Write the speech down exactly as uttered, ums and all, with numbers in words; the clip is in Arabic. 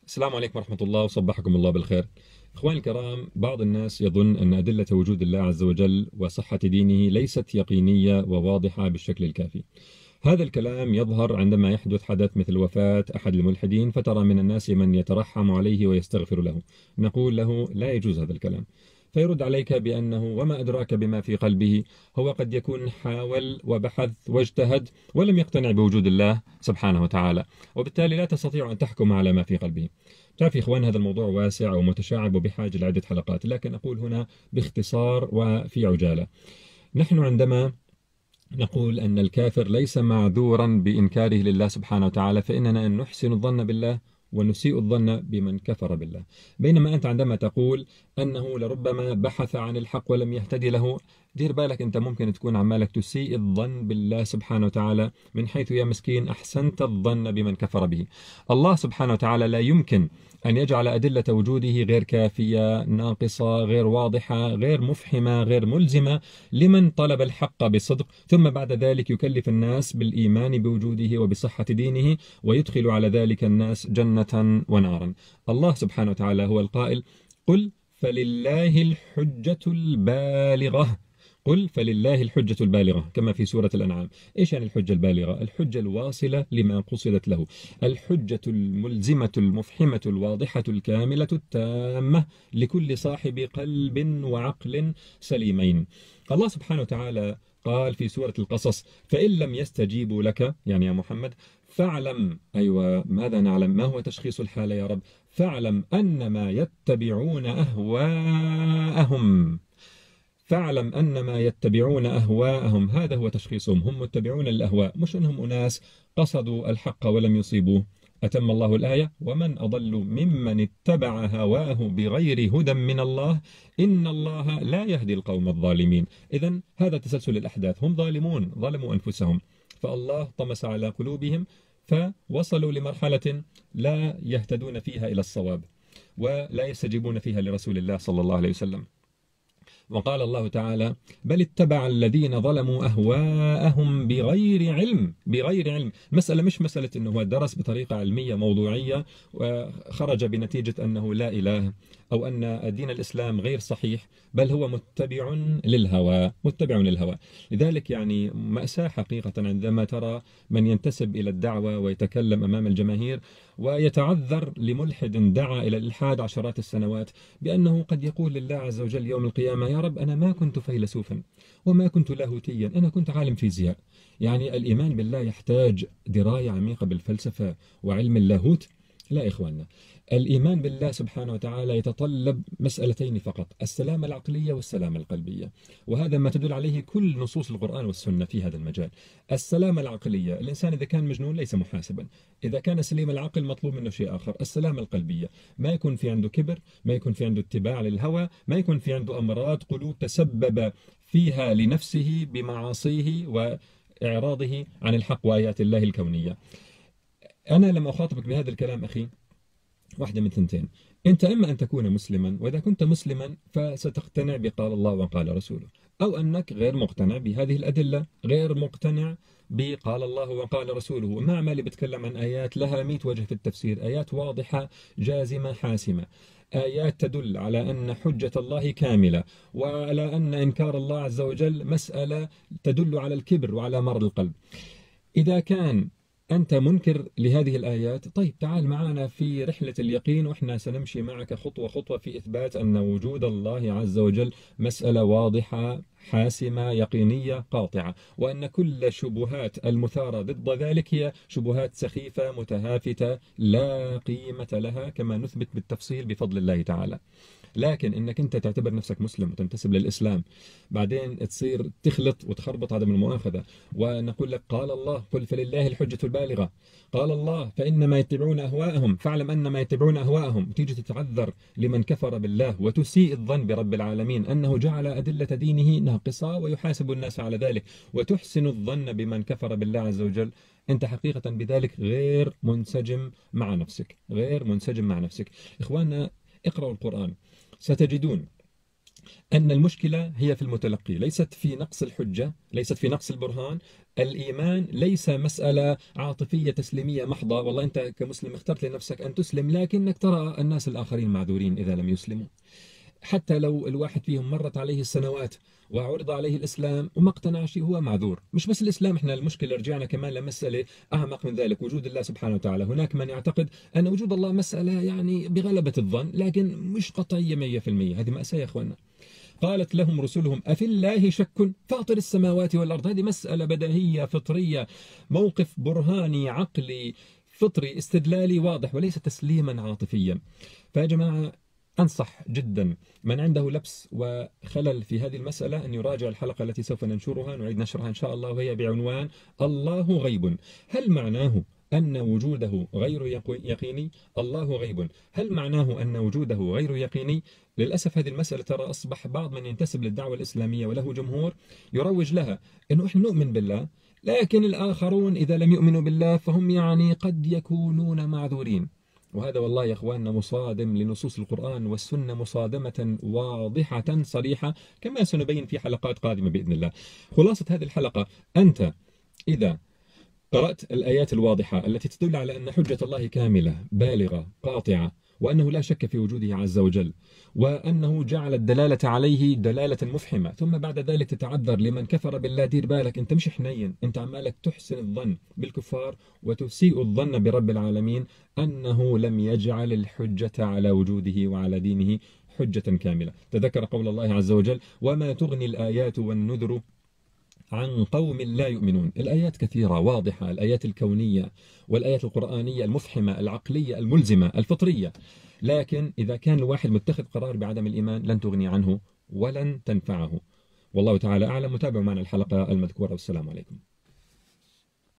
السلام عليكم ورحمة الله وصبحكم الله بالخير. إخواني الكرام، بعض الناس يظن أن أدلة وجود الله عز وجل وصحة دينه ليست يقينية وواضحة بالشكل الكافي. هذا الكلام يظهر عندما يحدث حدث مثل وفاة أحد الملحدين، فترى من الناس من يترحم عليه ويستغفر له. نقول له لا يجوز هذا الكلام، فيرد عليك بأنه وما أدراك بما في قلبه. هو قد يكون حاول وبحث واجتهد ولم يقتنع بوجود الله سبحانه وتعالى، وبالتالي لا تستطيع أن تحكم على ما في قلبه. تعرف يا إخوان، هذا الموضوع واسع ومتشعب وبحاجة لعدة حلقات، لكن أقول هنا باختصار وفي عجالة. نحن عندما نقول أن الكافر ليس معذورا بإنكاره لله سبحانه وتعالى، فإننا أن نحسن الظن بالله ونسيء الظن بمن كفر بالله. بينما أنت عندما تقول أنه لربما بحث عن الحق ولم يهتدي له، دير بالك أنت ممكن تكون عمالك تسيء الظن بالله سبحانه وتعالى، من حيث يا مسكين أحسنت الظن بمن كفر به. الله سبحانه وتعالى لا يمكن أن يجعل أدلة وجوده غير كافية، ناقصة، غير واضحة، غير مفحمة، غير ملزمة لمن طلب الحق بصدق، ثم بعد ذلك يكلف الناس بالإيمان بوجوده وبصحة دينه، ويدخل على ذلك الناس جنة ونارا. الله سبحانه وتعالى هو القائل: قل فلله الحجة البالغة. قل فلله الحجة البالغة، كما في سورة الأنعام. إيش يعني الحجة البالغة؟ الحجة الواصلة لما قصدت له، الحجة الملزمة المفحمة الواضحة الكاملة التامة لكل صاحب قلب وعقل سليمين. الله سبحانه وتعالى قال في سورة القصص: فإن لم يستجيبوا لك، يعني يا محمد، فاعلم. أيوة، ماذا نعلم؟ ما هو تشخيص الحالة يا رب؟ فاعلم أنما يتبعون أهواءهم. فاعلم أنما يتبعون أهواءهم، هذا هو تشخيصهم، هم متبعون الأهواء، مش أنهم أناس قصدوا الحق ولم يصيبوه. أتم الله الآية: ومن أضل ممن اتبع هواه بغير هدى من الله إن الله لا يهدي القوم الظالمين. إذن هذا تسلسل الأحداث، هم ظالمون، ظلموا أنفسهم، فالله طمس على قلوبهم فوصلوا لمرحلة لا يهتدون فيها إلى الصواب، ولا يستجيبون فيها لرسول الله صلى الله عليه وسلم. وقال الله تعالى: بل اتبع الذين ظلموا أهواءهم بغير علم. بغير علم، مسألة مش مسألة أنه هو درس بطريقة علمية موضوعية وخرج بنتيجة أنه لا إله أو أن دين الإسلام غير صحيح، بل هو متبع للهوى، متبع للهوى. لذلك يعني مأساة حقيقة عندما ترى من ينتسب إلى الدعوة ويتكلم أمام الجماهير ويتعذر لملحد دعا إلى الإلحاد عشرات السنوات بأنه قد يقول لله عز وجل يوم القيامة: يا رب، أنا ما كنت فيلسوفا وما كنت لاهوتيا، أنا كنت عالم فيزياء. يعني الإيمان بالله يحتاج دراية عميقة بالفلسفة وعلم اللاهوت؟ لا إخواننا، الإيمان بالله سبحانه وتعالى يتطلب مسألتين فقط: السلامة العقلية والسلامة القلبية، وهذا ما تدل عليه كل نصوص القرآن والسنة في هذا المجال. السلامة العقلية، الإنسان إذا كان مجنون ليس محاسبا، إذا كان سليم العقل مطلوب منه شيء آخر. السلامة القلبية، ما يكون في عنده كبر، ما يكون في عنده اتباع للهوى، ما يكون في عنده أمراض قلوب تسبب فيها لنفسه بمعاصيه وإعراضه عن الحق وآيات الله الكونية. أنا لما أخاطبك بهذا الكلام أخي، واحدة من ثنتين: أنت إما أن تكون مسلما، وإذا كنت مسلما فستقتنع بقال الله وقال رسوله، أو أنك غير مقتنع بهذه الأدلة، غير مقتنع بقال الله وقال رسوله. مع ما اللي بتكلم عن آيات لها مئة وجه في التفسير، آيات واضحة جازمة حاسمة، آيات تدل على أن حجة الله كاملة، وعلى أن إنكار الله عز وجل مسألة تدل على الكبر وعلى مرض القلب. إذا كان أنت منكر لهذه الآيات، طيب تعال معنا في رحلة اليقين، وإحنا سنمشي معك خطوة خطوة في إثبات أن وجود الله عز وجل مسألة واضحة حاسمة يقينية قاطعة، وأن كل شبهات المثارة ضد ذلك هي شبهات سخيفة متهافتة لا قيمة لها، كما نثبت بالتفصيل بفضل الله تعالى. لكن انك انت تعتبر نفسك مسلم وتنتسب للاسلام، بعدين تصير تخلط وتخربط، هذا من المؤاخذه، ونقول لك: قال الله قل فلله الحجه البالغه، قال الله فانما يتبعون اهواءهم، فاعلم انما يتبعون اهواءهم، تيجي تتعذر لمن كفر بالله وتسيء الظن برب العالمين انه جعل ادله دينه ناقصه ويحاسب الناس على ذلك، وتحسن الظن بمن كفر بالله عز وجل. انت حقيقه بذلك غير منسجم مع نفسك، غير منسجم مع نفسك. اخواننا، اقرأوا القرآن، ستجدون أن المشكلة هي في المتلقي، ليست في نقص الحجة، ليست في نقص البرهان. الإيمان ليس مسألة عاطفية تسليمية محضة، والله أنت كمسلم اخترت لنفسك أن تسلم، لكنك ترى الناس الآخرين معذورين إذا لم يسلموا. حتى لو الواحد فيهم مرت عليه السنوات وعرض عليه الإسلام وما اقتنعش، هو معذور. مش بس الإسلام، احنا المشكلة رجعنا كمان لمسألة أعمق من ذلك، وجود الله سبحانه وتعالى. هناك من يعتقد أن وجود الله مسألة يعني بغلبة الظن، لكن مش قطعية مية في المية. هذه مأساة يا أخوانا. قالت لهم رسلهم أفي الله شك فاطر السماوات والأرض. هذه مسألة بديهية فطرية، موقف برهاني عقلي فطري استدلالي واضح، وليس تسليما عاطفيا. فيا جماعة، أنصح جدا من عنده لبس وخلل في هذه المسألة أن يراجع الحلقة التي سوف ننشرها، نعيد نشرها إن شاء الله، وهي بعنوان الله غيب. هل معناه أن وجوده غير يقيني؟ الله غيب، هل معناه أن وجوده غير يقيني؟ للأسف هذه المسألة ترى أصبح بعض من ينتسب للدعوة الإسلامية وله جمهور يروج لها، أنه إحنا نؤمن بالله، لكن الآخرون إذا لم يؤمنوا بالله فهم يعني قد يكونون معذورين. وهذا والله يا أخواننا مصادم لنصوص القرآن والسنة، مصادمة واضحة صريحة، كما سنبين في حلقات قادمة بإذن الله. خلاصة هذه الحلقة، أنت إذا قرأت الآيات الواضحة التي تدل على أن حجة الله كاملة بالغة قاطعة، وأنه لا شك في وجوده عز وجل، وأنه جعل الدلالة عليه دلالة مفحمة، ثم بعد ذلك تتعذر لمن كفر بالله. دير بالك، أنت مش حنين، أنت عمالك تحسن الظن بالكفار وتسيء الظن برب العالمين أنه لم يجعل الحجة على وجوده وعلى دينه حجة كاملة. تذكر قول الله عز وجل: وما تغني الآيات والنذر عن قوم لا يؤمنون. الآيات كثيرة واضحة، الآيات الكونية والآيات القرآنية المفحمة العقلية الملزمة الفطرية، لكن إذا كان الواحد متخذ قرار بعدم الإيمان لن تغني عنه ولن تنفعه. والله تعالى أعلم. متابعوا معنا الحلقة المذكورة، والسلام عليكم.